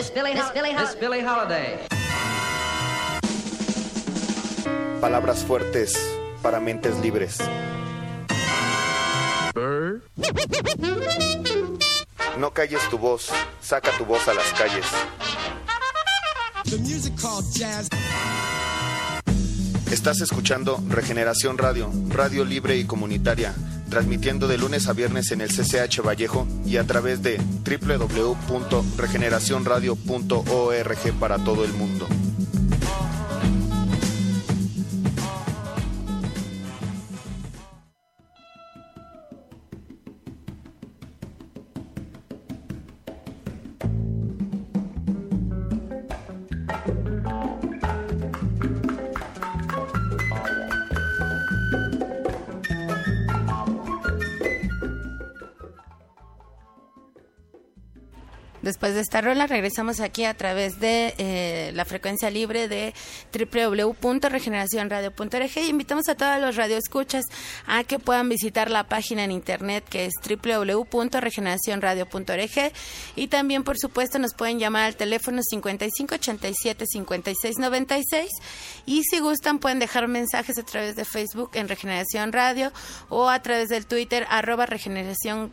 Billie Holiday. Palabras fuertes para mentes libres. Bird. No calles tu voz, saca tu voz a las calles. Estás escuchando Regeneración Radio, radio libre y comunitaria, transmitiendo de lunes a viernes en el CCH Vallejo y a través de www.regeneracionradio.org para todo el mundo. Después de esta rola regresamos aquí a través de la frecuencia libre de www.regeneracionradio.org y invitamos a todos los radioescuchas a que puedan visitar la página en internet que es www.regeneracionradio.org y también por supuesto nos pueden llamar al teléfono 5587-5696 y si gustan pueden dejar mensajes a través de Facebook en Regeneración Radio o a través del Twitter @regeneración-r.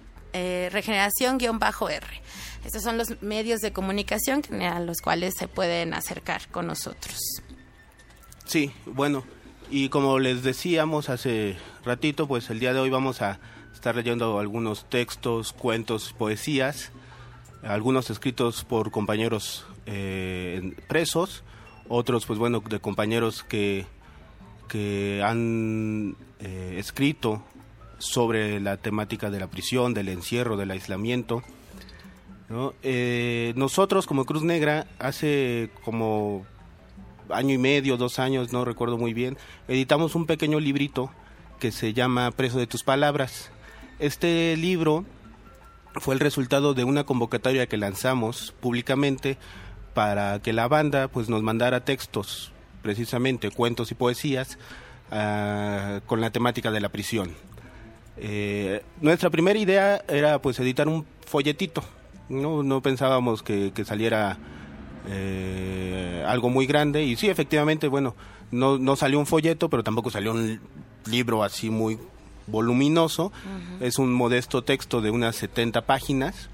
Estos son los medios de comunicación a los cuales se pueden acercar con nosotros. Sí, bueno, y como les decíamos hace ratito, pues el día de hoy vamos a estar leyendo algunos textos, cuentos, poesías, algunos escritos por compañeros presos, otros pues bueno, de compañeros que han escrito sobre la temática de la prisión, del encierro, del aislamiento, ¿no? Nosotros como Cruz Negra hace como año y medio, 2 años, no recuerdo muy bien, editamos un pequeño librito que se llama Preso de tus palabras. Este libro fue el resultado de una convocatoria que lanzamos públicamente para que la banda pues nos mandara textos, precisamente cuentos y poesías con la temática de la prisión. Nuestra primera idea era pues editar un folletito. No pensábamos que saliera algo muy grande y sí, efectivamente, bueno, no salió un folleto, pero tampoco salió un libro así muy voluminoso. Uh-huh. Es un modesto texto de unas 70 páginas.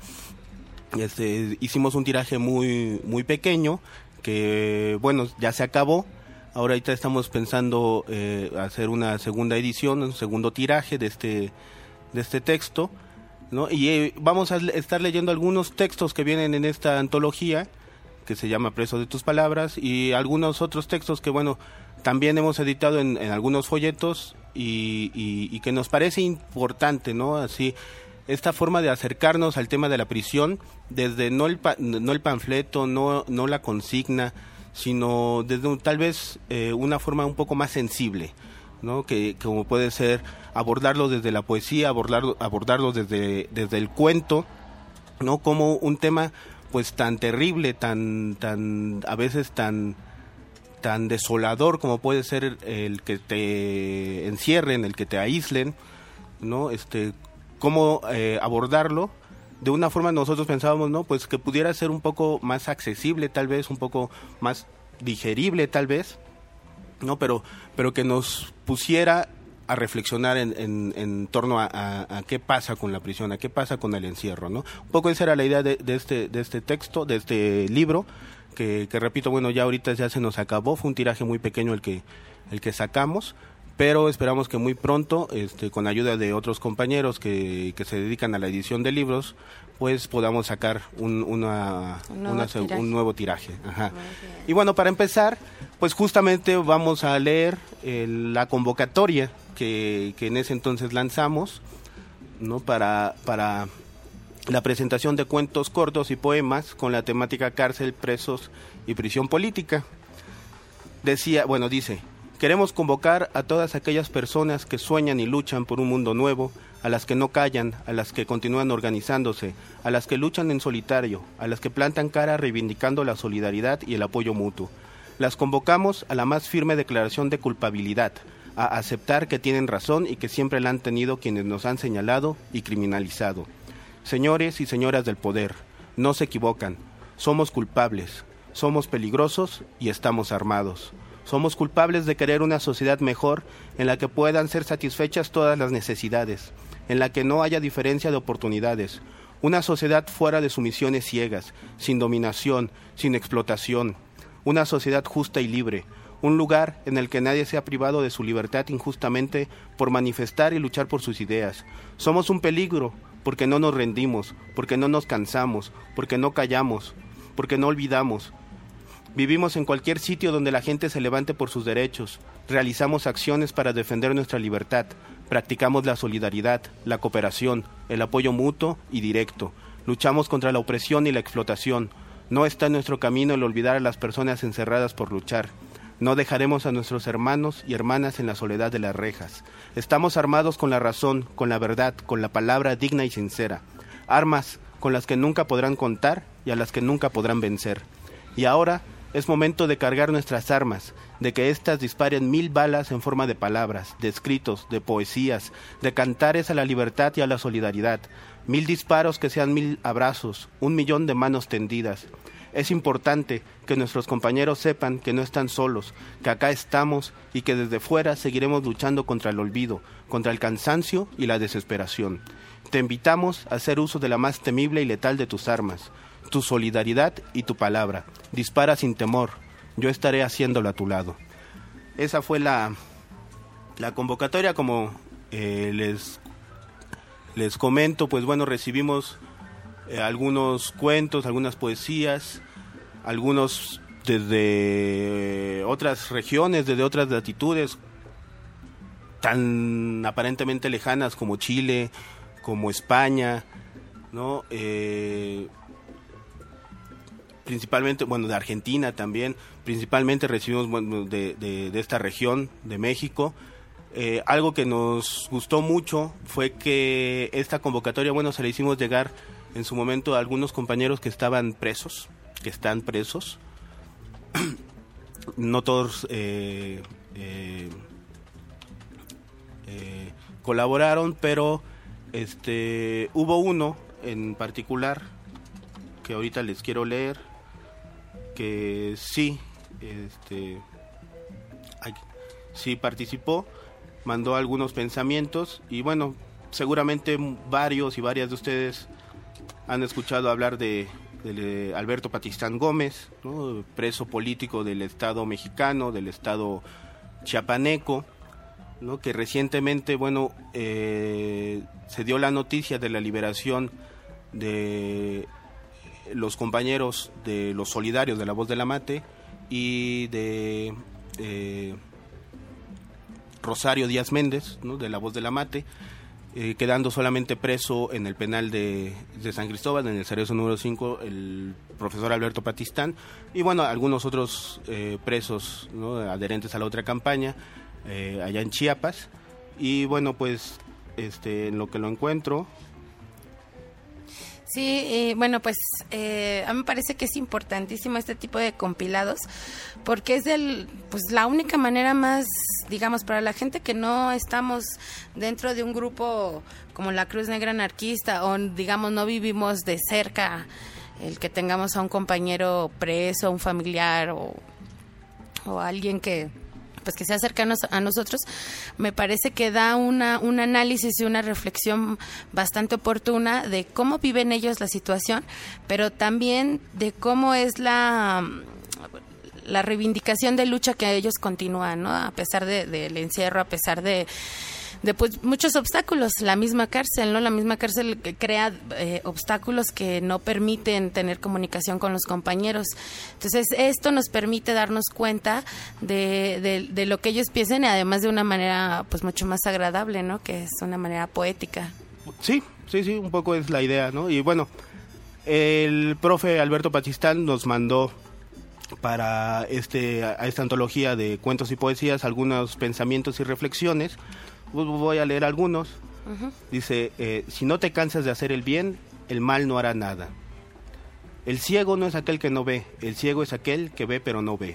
Hicimos un tiraje muy, muy pequeño que, bueno, ya se acabó. Ahorita estamos pensando hacer una segunda edición, un segundo tiraje de este texto, ¿no? Y vamos a estar leyendo algunos textos que vienen en esta antología que se llama Preso de tus palabras y algunos otros textos que bueno también hemos editado en algunos folletos y que nos parece importante, ¿no? Así esta forma de acercarnos al tema de la prisión desde no el panfleto, no la consigna, sino desde tal vez una forma un poco más sensible, ¿no? Que como puede ser abordarlo desde la poesía, abordarlo desde el cuento, ¿no? Como un tema pues tan terrible, tan a veces tan desolador como puede ser el que te encierren, el que te aíslen, ¿no? Cómo abordarlo de una forma nosotros pensábamos, ¿no? Pues que pudiera ser un poco más accesible, tal vez, un poco más digerible, tal vez, ¿no? Pero que nos pusiera a reflexionar en torno a qué pasa con la prisión, a qué pasa con el encierro, ¿no? Un poco esa era la idea de este texto, de este libro, que repito, bueno, ya ahorita ya se nos acabó, fue un tiraje muy pequeño el que sacamos, pero esperamos que muy pronto, con ayuda de otros compañeros que se dedican a la edición de libros, pues podamos sacar un nuevo tiraje. Ajá. Y bueno, para empezar, pues justamente vamos a leer la convocatoria que en ese entonces lanzamos, ¿no? Para la presentación de cuentos cortos y poemas con la temática cárcel, presos y prisión política. Dice: queremos convocar a todas aquellas personas que sueñan y luchan por un mundo nuevo, a las que no callan, a las que continúan organizándose, a las que luchan en solitario, a las que plantan cara reivindicando la solidaridad y el apoyo mutuo. Las convocamos a la más firme declaración de culpabilidad, a aceptar que tienen razón y que siempre la han tenido quienes nos han señalado y criminalizado. Señores y señoras del poder, no se equivocan. Somos culpables, somos peligrosos y estamos armados. Somos culpables de querer una sociedad mejor en la que puedan ser satisfechas todas las necesidades, en la que no haya diferencia de oportunidades, una sociedad fuera de sumisiones ciegas, sin dominación, sin explotación, una sociedad justa y libre, un lugar en el que nadie sea privado de su libertad injustamente por manifestar y luchar por sus ideas. Somos un peligro porque no nos rendimos, porque no nos cansamos, porque no callamos, porque no olvidamos. Vivimos en cualquier sitio donde la gente se levante por sus derechos, realizamos acciones para defender nuestra libertad, practicamos la solidaridad, la cooperación, el apoyo mutuo y directo, luchamos contra la opresión y la explotación. No está en nuestro camino el olvidar a las personas encerradas por luchar. No dejaremos a nuestros hermanos y hermanas en la soledad de las rejas. Estamos armados con la razón, con la verdad, con la palabra digna y sincera. Armas con las que nunca podrán contar y a las que nunca podrán vencer. Y ahora es momento de cargar nuestras armas, de que éstas disparen 1000 balas en forma de palabras, de escritos, de poesías, de cantares a la libertad y a la solidaridad. 1000 disparos que sean 1000 abrazos, 1.000.000 de manos tendidas. Es importante que nuestros compañeros sepan que no están solos, que acá estamos y que desde fuera seguiremos luchando contra el olvido, contra el cansancio y la desesperación. Te invitamos a hacer uso de la más temible y letal de tus armas, tu solidaridad y tu palabra. Dispara sin temor, yo estaré haciéndolo a tu lado. Esa fue la convocatoria, como les comento, pues bueno, recibimos algunos cuentos, algunas poesías, algunos desde otras regiones, desde otras latitudes, tan aparentemente lejanas como Chile, como España, ¿no? Principalmente, bueno, de Argentina también, principalmente recibimos, bueno, de esta región, de México. Algo que nos gustó mucho fue que esta convocatoria, bueno, se la hicimos llegar en su momento a algunos compañeros que estaban presos, que están presos. No todos colaboraron, pero hubo uno en particular que ahorita les quiero leer, que sí, sí participó, mandó algunos pensamientos y bueno, seguramente varios y varias de ustedes han escuchado hablar de Alberto Patistán Gómez, ¿no? Preso político del Estado mexicano, del Estado chiapaneco, ¿no? Que recientemente, bueno, se dio la noticia de la liberación de los compañeros de los solidarios de La Voz de la Mate y de Rosario Díaz Méndez, ¿no? De La Voz de la Mate, quedando solamente preso en el penal de San Cristóbal, en el Cerezo número 5, el profesor Alberto Patistán, y bueno, algunos otros presos, ¿no? Adherentes a la otra campaña, allá en Chiapas. Y bueno, pues en lo que lo encuentro. Sí, bueno, pues a mí me parece que es importantísimo este tipo de compilados, porque es pues la única manera más, digamos, para la gente que no estamos dentro de un grupo como la Cruz Negra Anarquista, o digamos no vivimos de cerca el que tengamos a un compañero preso, un familiar o alguien que pues que sea cercano a nosotros, me parece que da un análisis y una reflexión bastante oportuna de cómo viven ellos la situación, pero también de cómo es la reivindicación de lucha que ellos continúan, ¿no? A pesar del encierro, a pesar de pues muchos obstáculos, la misma cárcel, ¿no? La misma cárcel crea obstáculos que no permiten tener comunicación con los compañeros. Entonces, esto nos permite darnos cuenta de lo que ellos piensan, y además de una manera pues mucho más agradable, ¿no? Que es una manera poética. Sí, un poco es la idea, ¿no? Y bueno, el profe Alberto Patistán nos mandó para a esta antología de cuentos y poesías algunos pensamientos y reflexiones. Voy a leer algunos. Uh-huh. Dice, si no te cansas de hacer el bien, el mal no hará nada. El ciego no es aquel que no ve, el ciego es aquel que ve pero no ve.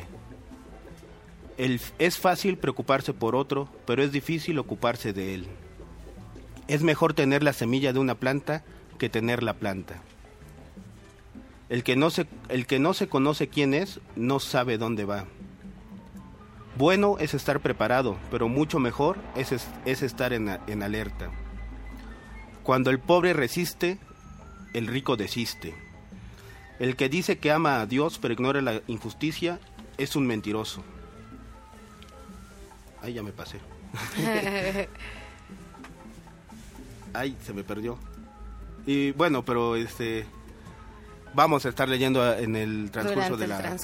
Es fácil preocuparse por otro, pero es difícil ocuparse de él. Es mejor tener la semilla de una planta que tener la planta. El que no se conoce quién es, no sabe dónde va. Bueno es estar preparado, pero mucho mejor es estar en alerta. Cuando el pobre resiste, el rico desiste. El que dice que ama a Dios pero ignora la injusticia es un mentiroso. Ay, ya me pasé. Ay, se me perdió. Y bueno, pero vamos a estar leyendo en el transcurso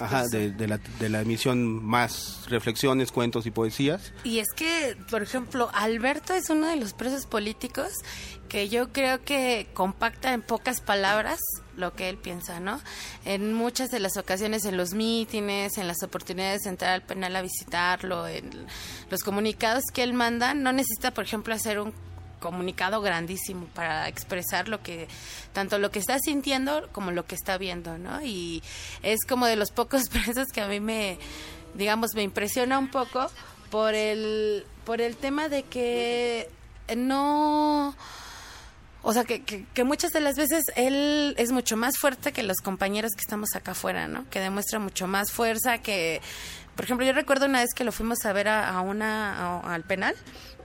de la emisión más reflexiones, cuentos y poesías. Y es que, por ejemplo, Alberto es uno de los presos políticos que yo creo que compacta en pocas palabras lo que él piensa, ¿no? En muchas de las ocasiones, en los mítines, en las oportunidades de entrar al penal a visitarlo, en los comunicados que él manda, no necesita, por ejemplo, hacer un comunicado grandísimo para expresar tanto lo que está sintiendo como lo que está viendo, ¿no? Y es como de los pocos presos que a mí me impresiona un poco por el tema de que no, o sea, que muchas de las veces él es mucho más fuerte que los compañeros que estamos acá afuera, ¿no? Que demuestra mucho más fuerza que, por ejemplo, yo recuerdo una vez que lo fuimos a ver al penal.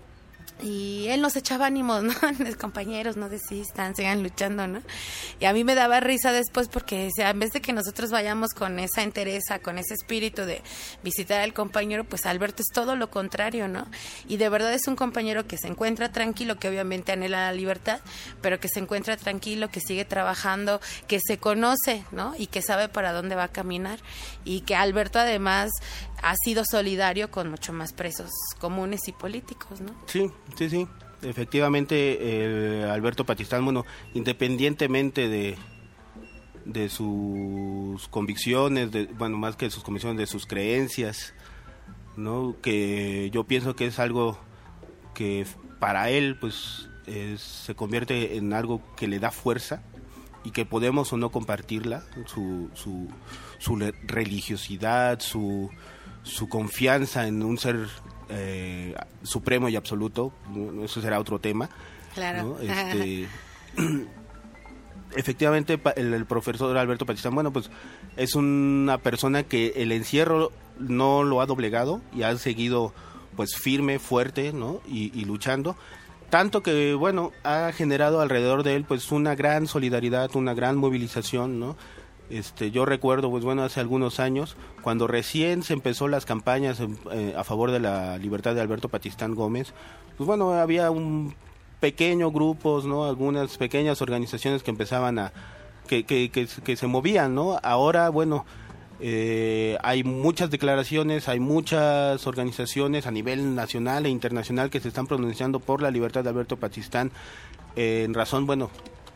Y él nos echaba ánimos, ¿no? Compañeros, no desistan, sigan luchando, ¿no? Y a mí me daba risa después porque decía, en vez de que nosotros vayamos con esa entereza, con ese espíritu de visitar al compañero, pues Alberto es todo lo contrario, ¿no? Y de verdad es un compañero que se encuentra tranquilo, que obviamente anhela la libertad, pero que se encuentra tranquilo, que sigue trabajando, que se conoce, ¿no? Y que sabe para dónde va a caminar. Y que Alberto además ha sido solidario con mucho más presos comunes y políticos, ¿no? Sí. Efectivamente, Alberto Patistán, bueno, independientemente de sus convicciones, más que de sus convicciones, de sus creencias, ¿no? Que yo pienso que es algo que para él, pues, se convierte en algo que le da fuerza y que podemos o no compartirla, su religiosidad, su confianza en un ser supremo y absoluto, eso será otro tema. Claro. ¿No? Efectivamente, el profesor Alberto Patistán, bueno, pues es una persona que el encierro no lo ha doblegado y ha seguido pues firme, fuerte, ¿no? Y luchando, tanto que, bueno, ha generado alrededor de él pues una gran solidaridad, una gran movilización, ¿no? Yo recuerdo, pues bueno, hace algunos años, cuando recién se empezó las campañas a favor de la libertad de Alberto Patistán Gómez, pues bueno, había un pequeño grupos, ¿no? Algunas pequeñas organizaciones que empezaban que se movían, ¿no? Ahora, bueno, hay muchas declaraciones, hay muchas organizaciones a nivel nacional e internacional que se están pronunciando por la libertad de Alberto Patistán, en razón, bueno,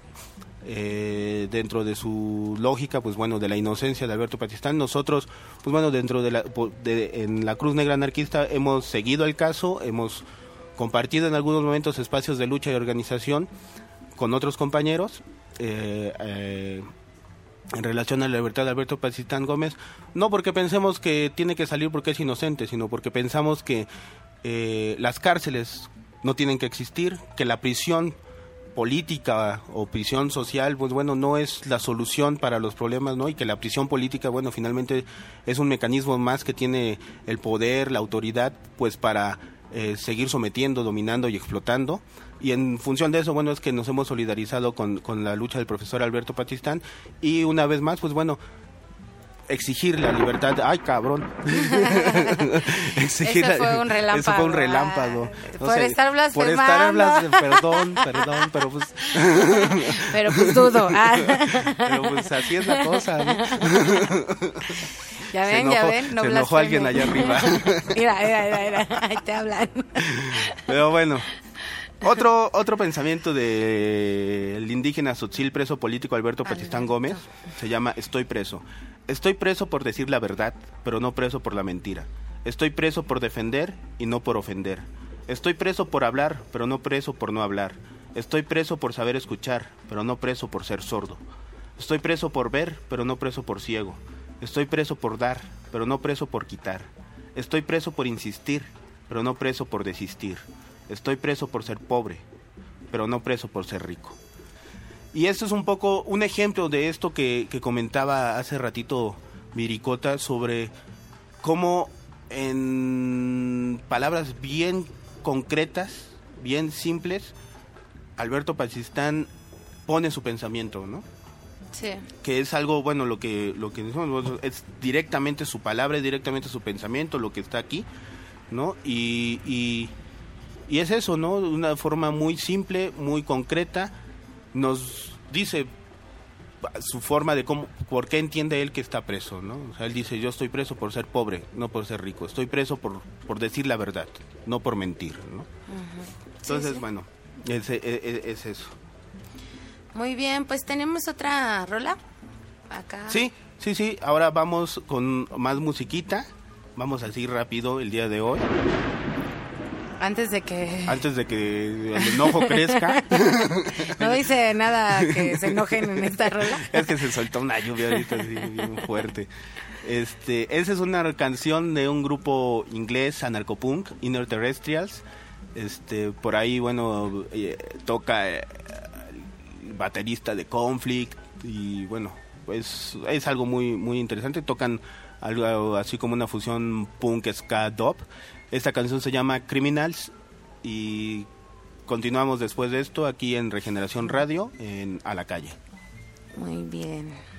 dentro de su lógica, pues bueno, de la inocencia de Alberto Patistán. Nosotros, pues bueno, dentro en la Cruz Negra Anarquista hemos seguido el caso, hemos compartido en algunos momentos espacios de lucha y organización con otros compañeros en relación a la libertad de Alberto Patistán Gómez, no porque pensemos que tiene que salir porque es inocente, sino porque pensamos que las cárceles no tienen que existir, que la prisión política o prisión social, pues bueno, no es la solución para los problemas, ¿no? Y que la prisión política, bueno, finalmente es un mecanismo más que tiene el poder, la autoridad, pues para seguir sometiendo, dominando y explotando. Y en función de eso, bueno, es que nos hemos solidarizado con la lucha del profesor Alberto Patistán y una vez más, pues bueno, exigir la libertad. ¡Ay, cabrón! Eso fue un relámpago. Eso fue un relámpago. Por estar blasfemando. Perdón, pero pues... pero pues dudo. Pero pues así es la cosa, ¿no? Ya ven, no se enojó alguien allá arriba. Mira, ahí te hablan. Pero bueno, otro pensamiento del indígena tzotzil preso político Alberto Patistán Gómez se llama Estoy preso. Estoy preso por decir la verdad, pero no preso por la mentira. Estoy preso por defender y no por ofender. Estoy preso por hablar, pero no preso por no hablar. Estoy preso por saber escuchar, pero no preso por ser sordo. Estoy preso por ver, pero no preso por ciego. Estoy preso por dar, pero no preso por quitar. Estoy preso por insistir, pero no preso por desistir. Estoy preso por ser pobre, pero no preso por ser rico. Y esto es un poco un ejemplo de esto que comentaba hace ratito Viricota, sobre cómo en palabras bien concretas, bien simples, Alberto Pachistán pone su pensamiento, ¿no? Sí. Que es algo, bueno, lo que decimos, es directamente su palabra, es directamente su pensamiento, lo que está aquí, ¿no? Y es eso, ¿no? De una forma muy simple, muy concreta, nos dice su forma de cómo, por qué entiende él que está preso, ¿no? O sea, él dice, yo estoy preso por ser pobre, no por ser rico, estoy preso por decir la verdad, no por mentir, ¿no? Uh-huh. Entonces, sí. bueno, es eso. Muy bien, pues tenemos otra rola acá. Sí, ahora vamos con más musiquita, vamos así rápido el día de hoy. Antes de que el enojo crezca. No dice nada que se enojen en esta rola. Es que se soltó una lluvia ahorita así bien fuerte. Esa es una canción de un grupo inglés anarcopunk, Inner Terrestrials. Por ahí, bueno, toca el baterista de Conflict y bueno, pues es algo muy muy interesante. Tocan algo así como una fusión punk ska dub. Esta canción se llama Criminals y continuamos después de esto aquí en Regeneración Radio, en A la Calle. Muy bien.